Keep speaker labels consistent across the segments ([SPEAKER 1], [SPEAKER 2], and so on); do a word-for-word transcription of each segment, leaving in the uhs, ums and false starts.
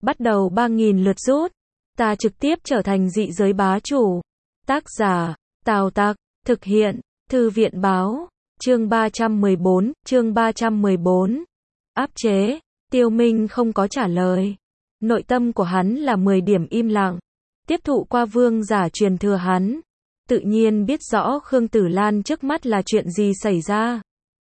[SPEAKER 1] bắt đầu ba nghìn lượt rút. Ta trực tiếp trở thành dị giới bá chủ. Tác giả, Tào Tặc, thực hiện, Thư viện báo, chương ba trăm mười bốn, chương ba trăm mười bốn. Áp chế, Tiêu Minh không có trả lời. Nội tâm của hắn là mười điểm im lặng. Tiếp thụ qua vương giả truyền thừa hắn. Tự nhiên biết rõ Khương Tử Lan trước mắt là chuyện gì xảy ra.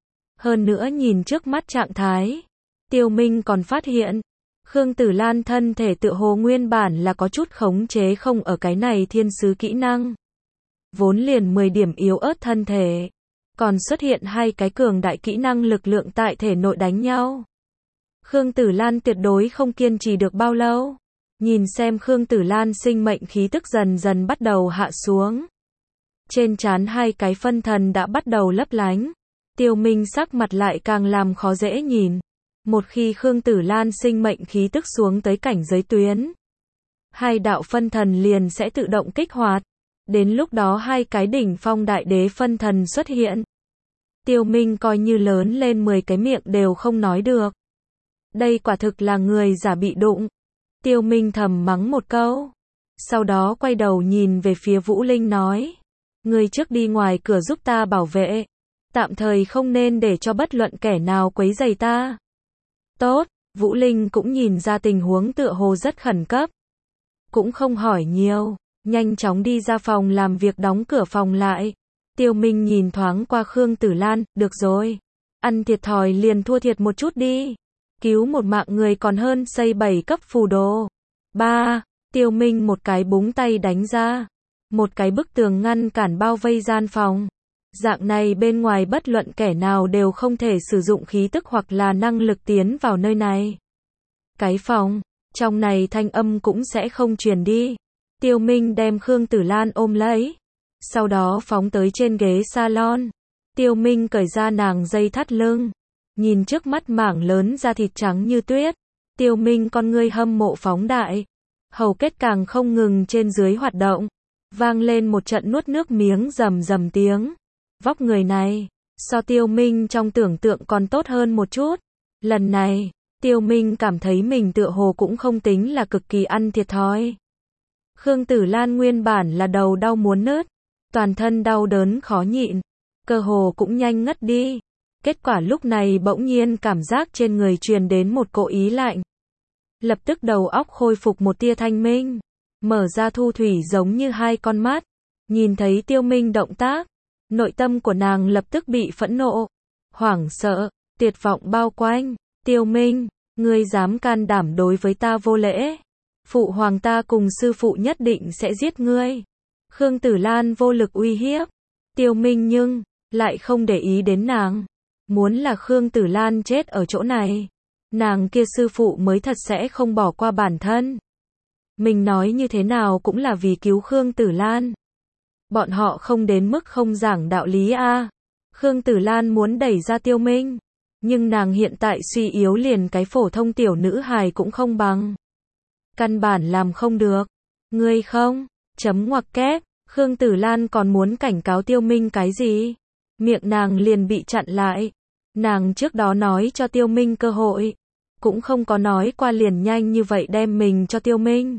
[SPEAKER 1] Hơn nữa nhìn trước mắt trạng thái. Tiêu Minh còn phát hiện. Khương Tử Lan thân thể tự hồ nguyên bản là có chút khống chế không ở cái này thiên sứ kỹ năng. Vốn liền mười điểm yếu ớt thân thể. Còn xuất hiện hai cái cường đại kỹ năng lực lượng tại thể nội đánh nhau. Khương Tử Lan tuyệt đối không kiên trì được bao lâu. Nhìn xem Khương Tử Lan sinh mệnh khí tức dần dần bắt đầu hạ xuống. Trên trán hai cái phân thần đã bắt đầu lấp lánh. Tiêu Minh sắc mặt lại càng làm khó dễ nhìn. Một khi Khương Tử Lan sinh mệnh khí tức xuống tới cảnh giới tuyến, hai đạo phân thần liền sẽ tự động kích hoạt. Đến lúc đó hai cái đỉnh phong đại đế phân thần xuất hiện. Tiêu Minh coi như lớn lên mười cái miệng đều không nói được. Đây quả thực là người giả bị đụng. Tiêu Minh thầm mắng một câu. Sau đó quay đầu nhìn về phía Vũ Linh nói. Ngươi trước đi ngoài cửa giúp ta bảo vệ. Tạm thời không nên để cho bất luận kẻ nào quấy rầy ta. Tốt, Vũ Linh cũng nhìn ra tình huống tựa hồ rất khẩn cấp. Cũng không hỏi nhiều, nhanh chóng đi ra phòng làm việc đóng cửa phòng lại. Tiêu Minh nhìn thoáng qua Khương Tử Lan, được rồi. Ăn thiệt thòi liền thua thiệt một chút đi. Cứu một mạng người còn hơn xây bảy cấp phù đồ. Ba, Tiêu Minh một cái búng tay đánh ra. Một cái bức tường ngăn cản bao vây gian phòng. Dạng này bên ngoài bất luận kẻ nào đều không thể sử dụng khí tức hoặc là năng lực tiến vào nơi này. Cái phòng, trong này thanh âm cũng sẽ không truyền đi. Tiêu Minh đem Khương Tử Lan ôm lấy. Sau đó phóng tới trên ghế salon. Tiêu Minh cởi ra nàng dây thắt lưng. Nhìn trước mắt mảng lớn da thịt trắng như tuyết. Tiêu Minh con ngươi hâm mộ phóng đại. Hầu kết càng không ngừng trên dưới hoạt động. Vang lên một trận nuốt nước miếng rầm rầm tiếng. Vóc người này, so Tiêu Minh trong tưởng tượng còn tốt hơn một chút. Lần này, Tiêu Minh cảm thấy mình tựa hồ cũng không tính là cực kỳ ăn thiệt thòi. Khương Tử Lan nguyên bản là đầu đau muốn nứt, toàn thân đau đớn khó nhịn, cơ hồ cũng nhanh ngất đi. Kết quả lúc này bỗng nhiên cảm giác trên người truyền đến một cỗ ý lạnh. Lập tức đầu óc khôi phục một tia thanh minh, mở ra thu thủy giống như hai con mắt, nhìn thấy Tiêu Minh động tác. Nội tâm của nàng lập tức bị phẫn nộ, hoảng sợ, tuyệt vọng bao quanh. Tiêu Minh, ngươi dám can đảm đối với ta vô lễ. Phụ hoàng ta cùng sư phụ nhất định sẽ giết ngươi. Khương Tử Lan vô lực uy hiếp. Tiêu Minh nhưng, lại không để ý đến nàng. Muốn là Khương Tử Lan chết ở chỗ này. Nàng kia sư phụ mới thật sẽ không bỏ qua bản thân. Mình nói như thế nào cũng là vì cứu Khương Tử Lan. Bọn họ không đến mức không giảng đạo lý a. À. Khương Tử Lan muốn đẩy ra Tiêu Minh, nhưng nàng hiện tại suy yếu liền cái phổ thông tiểu nữ hài cũng không bằng. Căn bản làm không được. Ngươi không, chấm ngoặc kép, Khương Tử Lan còn muốn cảnh cáo Tiêu Minh cái gì? Miệng nàng liền bị chặn lại. Nàng trước đó nói cho Tiêu Minh cơ hội, cũng không có nói qua liền nhanh như vậy đem mình cho Tiêu Minh.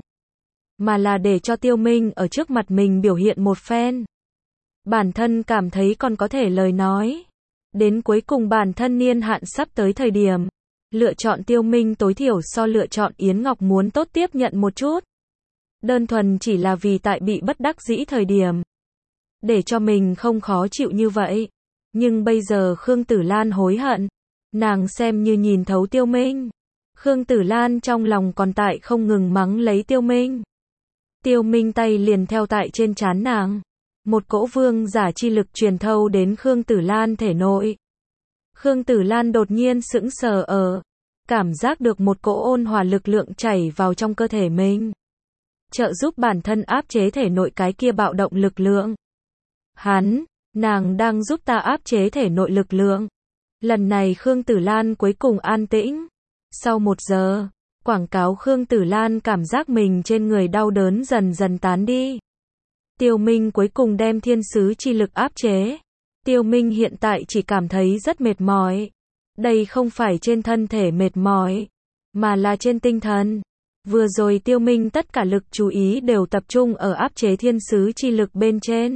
[SPEAKER 1] Mà là để cho Tiêu Minh ở trước mặt mình biểu hiện một phen. Bản thân cảm thấy còn có thể lời nói. Đến cuối cùng bản thân niên hạn sắp tới thời điểm. Lựa chọn Tiêu Minh tối thiểu so lựa chọn Yến Ngọc muốn tốt tiếp nhận một chút. Đơn thuần chỉ là vì tại bị bất đắc dĩ thời điểm. Để cho mình không khó chịu như vậy. Nhưng bây giờ Khương Tử Lan hối hận. Nàng xem như nhìn thấu Tiêu Minh. Khương Tử Lan trong lòng còn tại không ngừng mắng lấy Tiêu Minh. Tiêu Minh tay liền theo tại trên trán nàng. Một cỗ vương giả chi lực truyền thâu đến Khương Tử Lan thể nội. Khương Tử Lan đột nhiên sững sờ ở. Cảm giác được một cỗ ôn hòa lực lượng chảy vào trong cơ thể mình. Trợ giúp bản thân áp chế thể nội cái kia bạo động lực lượng. Hắn, nàng đang giúp ta áp chế thể nội lực lượng. Lần này Khương Tử Lan cuối cùng an tĩnh. Sau một giờ. Quảng cáo Khương Tử Lan cảm giác mình trên người đau đớn dần dần tán đi. Tiêu Minh cuối cùng đem thiên sứ chi lực áp chế. Tiêu Minh hiện tại chỉ cảm thấy rất mệt mỏi. Đây không phải trên thân thể mệt mỏi, mà là trên tinh thần. Vừa rồi Tiêu Minh tất cả lực chú ý đều tập trung ở áp chế thiên sứ chi lực bên trên.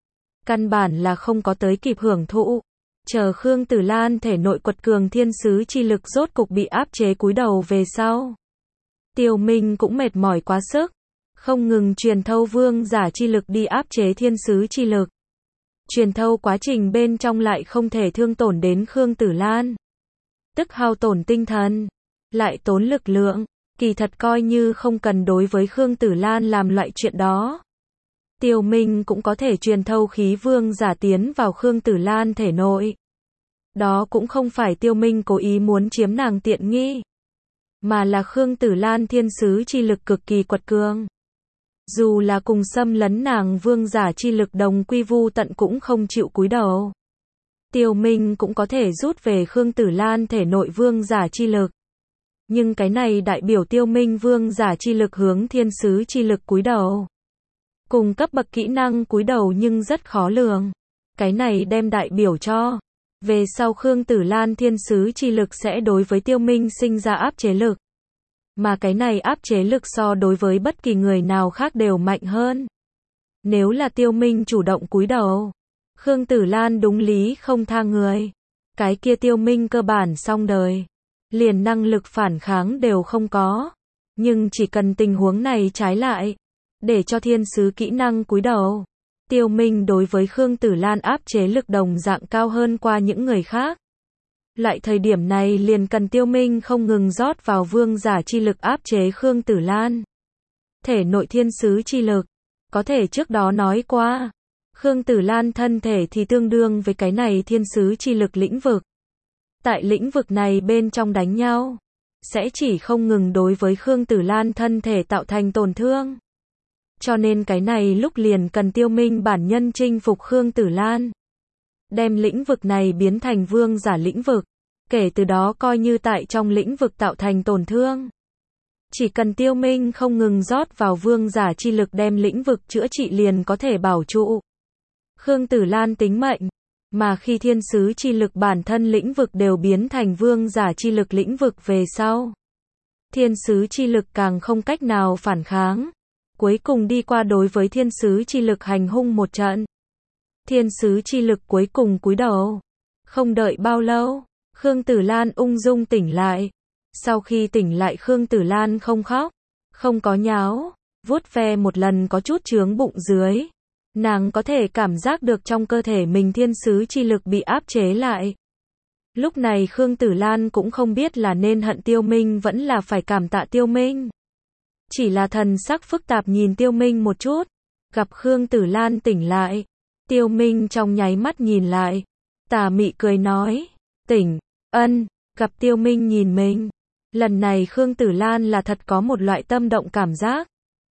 [SPEAKER 1] Căn bản là không có tới kịp hưởng thụ. Chờ Khương Tử Lan thể nội quật cường thiên sứ chi lực rốt cục bị áp chế cúi đầu về sau. Tiêu Minh cũng mệt mỏi quá sức. Không ngừng truyền thâu vương giả chi lực đi áp chế thiên sứ chi lực. Truyền thâu quá trình bên trong lại không thể thương tổn đến Khương Tử Lan. Tức hao tổn tinh thần. Lại tốn lực lượng. Kỳ thật coi như không cần đối với Khương Tử Lan làm loại chuyện đó. Tiêu Minh cũng có thể truyền thâu khí vương giả tiến vào Khương Tử Lan thể nội. Đó cũng không phải Tiêu Minh cố ý muốn chiếm nàng tiện nghi. Mà là Khương Tử Lan thiên sứ chi lực cực kỳ quật cường. Dù là cùng xâm lấn nàng vương giả chi lực đồng quy vu tận cũng không chịu cúi đầu. Tiêu Minh cũng có thể rút về Khương Tử Lan thể nội vương giả chi lực. Nhưng cái này đại biểu Tiêu Minh vương giả chi lực hướng thiên sứ chi lực cúi đầu. Cùng cấp bậc kỹ năng cúi đầu nhưng rất khó lường. Cái này đem đại biểu cho về sau Khương Tử Lan thiên sứ chi lực sẽ đối với Tiêu Minh sinh ra áp chế lực. Mà cái này áp chế lực so đối với bất kỳ người nào khác đều mạnh hơn. Nếu là Tiêu Minh chủ động cúi đầu, Khương Tử Lan đúng lý không tha người. Cái kia Tiêu Minh cơ bản xong đời. Liền năng lực phản kháng đều không có. Nhưng chỉ cần tình huống này trái lại, để cho thiên sứ kỹ năng cúi đầu, Tiêu Minh đối với Khương Tử Lan áp chế lực đồng dạng cao hơn qua những người khác. Loại thời điểm này liền cần Tiêu Minh không ngừng rót vào vương giả chi lực áp chế Khương Tử Lan. Thể nội thiên sứ chi lực, có thể trước đó nói qua, Khương Tử Lan thân thể thì tương đương với cái này thiên sứ chi lực lĩnh vực. Tại lĩnh vực này bên trong đánh nhau, sẽ chỉ không ngừng đối với Khương Tử Lan thân thể tạo thành tổn thương. Cho nên cái này lúc liền cần Tiêu Minh bản nhân chinh phục Khương Tử Lan. Đem lĩnh vực này biến thành vương giả lĩnh vực. Kể từ đó coi như tại trong lĩnh vực tạo thành tổn thương. Chỉ cần Tiêu Minh không ngừng rót vào vương giả chi lực đem lĩnh vực chữa trị liền có thể bảo trụ Khương Tử Lan tính mệnh. Mà khi thiên sứ chi lực bản thân lĩnh vực đều biến thành vương giả chi lực lĩnh vực về sau, thiên sứ chi lực càng không cách nào phản kháng. Cuối cùng đi qua đối với thiên sứ chi lực hành hung một trận. Thiên sứ chi lực cuối cùng cúi đầu. Không đợi bao lâu, Khương Tử Lan ung dung tỉnh lại. Sau khi tỉnh lại Khương Tử Lan không khóc, không có nháo, vuốt ve một lần có chút chướng bụng dưới. Nàng có thể cảm giác được trong cơ thể mình thiên sứ chi lực bị áp chế lại. Lúc này Khương Tử Lan cũng không biết là nên hận Tiêu Minh vẫn là phải cảm tạ Tiêu Minh. Chỉ là thần sắc phức tạp nhìn Tiêu Minh một chút. Gặp Khương Tử Lan tỉnh lại. Tiêu Minh trong nháy mắt nhìn lại. Tà mị cười nói. Tỉnh, ân, gặp Tiêu Minh nhìn mình. Lần này Khương Tử Lan là thật có một loại tâm động cảm giác.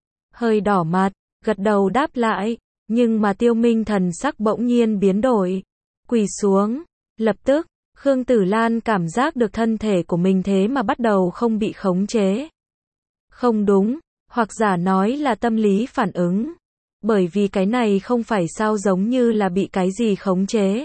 [SPEAKER 1] Hơi đỏ mặt, gật đầu đáp lại. Nhưng mà Tiêu Minh thần sắc bỗng nhiên biến đổi. Quỳ xuống. Lập tức, Khương Tử Lan cảm giác được thân thể của mình thế mà bắt đầu không bị khống chế. Không đúng, hoặc giả nói là tâm lý phản ứng. Bởi vì cái này không phải sao giống như là bị cái gì khống chế.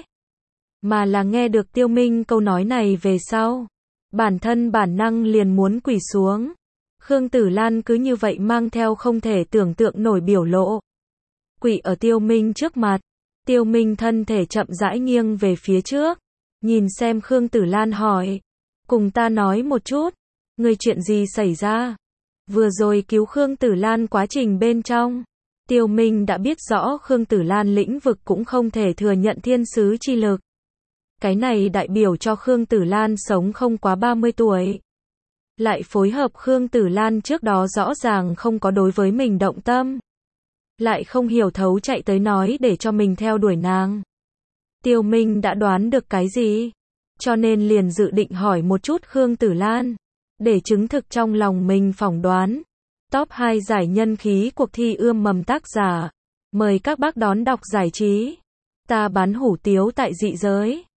[SPEAKER 1] Mà là nghe được Tiêu Minh câu nói này về sau. Bản thân bản năng liền muốn quỳ xuống. Khương Tử Lan cứ như vậy mang theo không thể tưởng tượng nổi biểu lộ. Quỳ ở Tiêu Minh trước mặt. Tiêu Minh thân thể chậm rãi nghiêng về phía trước. Nhìn xem Khương Tử Lan hỏi. Cùng ta nói một chút. Người chuyện gì xảy ra? Vừa rồi cứu Khương Tử Lan quá trình bên trong. Tiêu Minh đã biết rõ Khương Tử Lan lĩnh vực cũng không thể thừa nhận thiên sứ chi lực. Cái này đại biểu cho Khương Tử Lan sống không quá ba mươi tuổi. Lại phối hợp Khương Tử Lan trước đó rõ ràng không có đối với mình động tâm. Lại không hiểu thấu chạy tới nói để cho mình theo đuổi nàng. Tiêu Minh đã đoán được cái gì? Cho nên liền dự định hỏi một chút Khương Tử Lan. Để chứng thực trong lòng mình phỏng đoán. Top hai giải nhân khí cuộc thi ươm mầm tác giả. Mời các bác đón đọc giải trí. Ta bán hủ tiếu tại dị giới.